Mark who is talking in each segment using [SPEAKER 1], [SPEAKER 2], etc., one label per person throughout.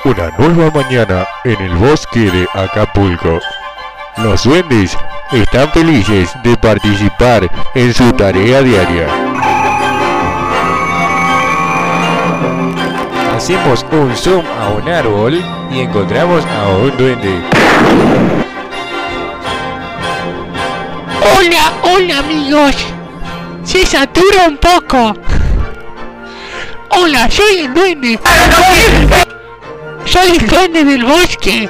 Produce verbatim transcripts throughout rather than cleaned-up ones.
[SPEAKER 1] Una nueva mañana en el bosque de Acapulco. Los duendes están felices de participar en su tarea diaria. Hacemos un zoom a un árbol y encontramos a un duende.
[SPEAKER 2] Hola, hola amigos. Se satura un poco. Hola, soy el duende. Soy el duende del bosque.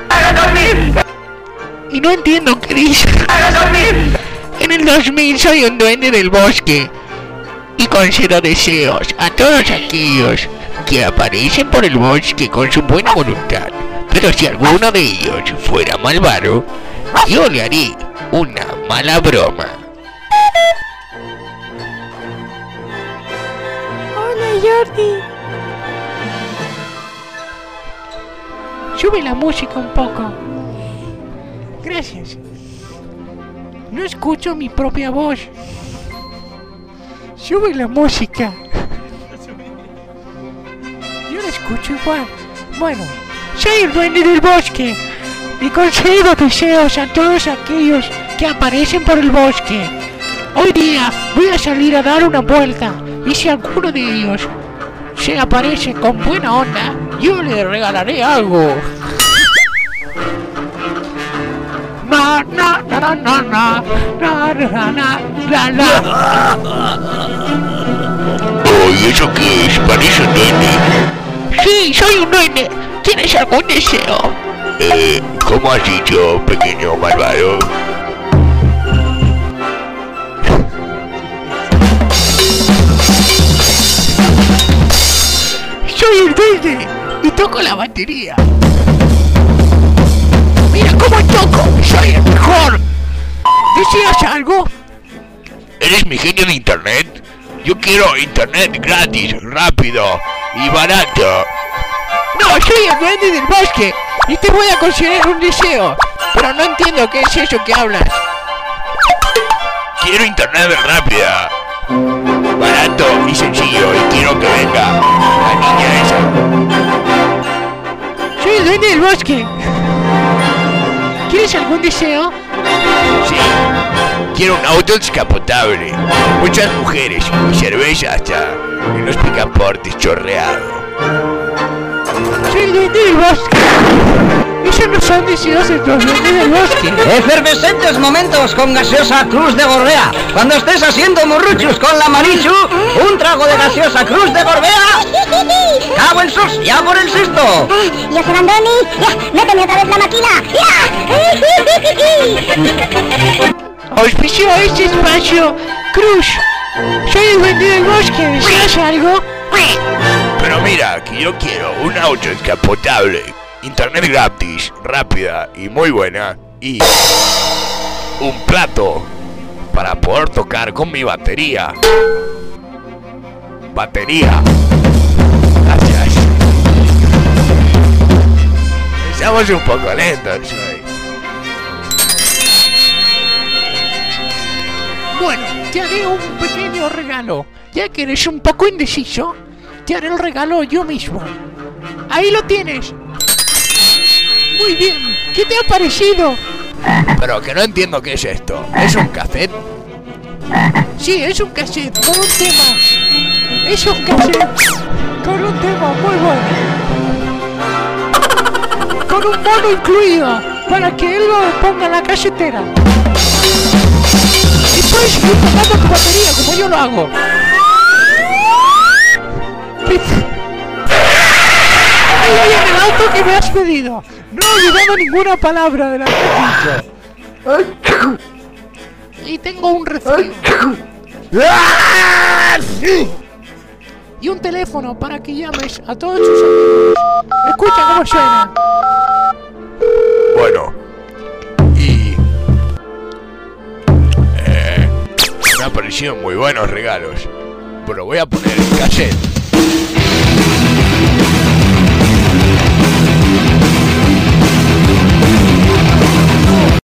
[SPEAKER 2] Y no entiendo qué dice. En el dos mil soy un duende del bosque. Y concedo deseos a todos aquellos que aparecen por el bosque con su buena voluntad. Pero si alguno de ellos fuera malvado, yo le haré una mala broma.
[SPEAKER 3] Hola, Jordi.
[SPEAKER 2] Sube la música un poco. Gracias. No escucho mi propia voz. Sube la música. Yo la escucho igual. Bueno, soy el duende del bosque y concedo deseos a todos aquellos que aparecen por el bosque. Hoy día voy a salir a dar una vuelta y si alguno de ellos se aparece con buena onda, yo le regalaré algo. Na na na na na na na na na na.
[SPEAKER 4] Oh, ¿y eso qué es? ¿Parece un duende?
[SPEAKER 2] Sí, soy un duende. ¿Tienes algún deseo?
[SPEAKER 4] Eh, ¿cómo has dicho, pequeño malvado?
[SPEAKER 2] Soy el duende y toco la batería. Mira cómo toco, soy el mejor. ¿Deseas algo?
[SPEAKER 4] ¿Eres mi genio de internet? Yo quiero internet gratis, rápido y barato.
[SPEAKER 2] No, soy el duende del bosque y te voy a conceder un deseo. Pero no entiendo qué es eso que hablas.
[SPEAKER 4] Quiero internet rápida, barato y sencillo, y quiero que venga la niña esa.
[SPEAKER 2] Soy el duende del bosque. ¿Quieres algún deseo?
[SPEAKER 4] Sí, quiero un auto descapotable, muchas mujeres y cerveza hasta en los picaportes chorreado.
[SPEAKER 2] Soy el duende del bosque. Esos no son deseos de los duendes del bosque.
[SPEAKER 5] Efervescentes momentos con gaseosa Cruz de Gorbea. Cuando estés haciendo murruchus con la Marichu, un trago de gaseosa Cruz de Gorbea. ¡Cago en sus! ¡Ya por el cesto!
[SPEAKER 3] Yo soy Andoni. ¡Ya! ¡Méteme otra vez la máquina! ¡Ya!
[SPEAKER 2] Auspicio este espacio Cruz. Soy el duende del bosque. ¿Deseas algo?
[SPEAKER 4] Pero mira, que yo quiero un auto descapotable, internet gratis, rápida y muy buena, y un plato para poder tocar con mi batería. Batería. Gracias. Estamos un poco lentos hoy.
[SPEAKER 2] Bueno, te haré un pequeño regalo. Ya que eres un poco indeciso, te haré el regalo yo mismo. Ahí lo tienes. Muy bien. ¿Qué te ha parecido?
[SPEAKER 4] Pero que no entiendo qué es esto. ¿Es un cassette?
[SPEAKER 2] Sí, es un cassette con un tema. Es un cassette con un tema muy bueno. Con un mono incluido para que él lo ponga en la casetera. Y puedes seguir tocando tu batería como yo lo hago. Ay, oye, en el auto que me has pedido. No he olvidado ninguna palabra de la que has dicho. Y tengo un resfrío. Y un teléfono para que llames a todos tus amigos. Escucha cómo suena.
[SPEAKER 4] Bueno. Y... Eh, me han parecido muy buenos regalos. Pero voy a poner el cassette.